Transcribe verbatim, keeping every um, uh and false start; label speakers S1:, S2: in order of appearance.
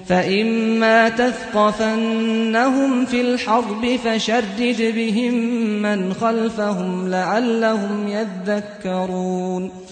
S1: فإما تثقفنهم في الحرب فشرد بهم من خلفهم لعلهم يذكرون